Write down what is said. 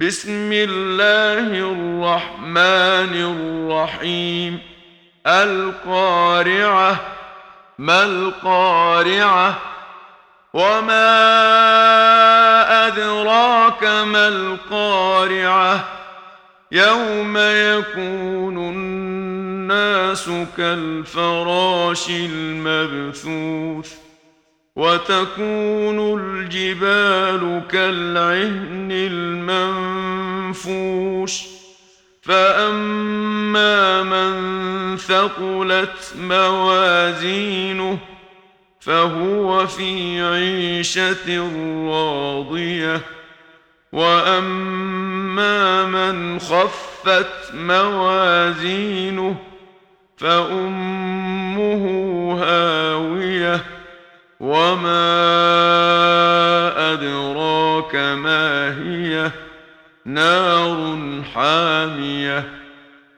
بسم الله الرحمن الرحيم. القارعة. ما القارعة؟ وما أدراك ما القارعة؟ يوم يكون الناس كالفراش المبثوث وتكون الجبال كالعهن المنفوش فأما من ثقلت موازينه فهو في عيشة راضية وأما من خفت موازينه فأمه هاوية وما أدراك ما هي نار حامية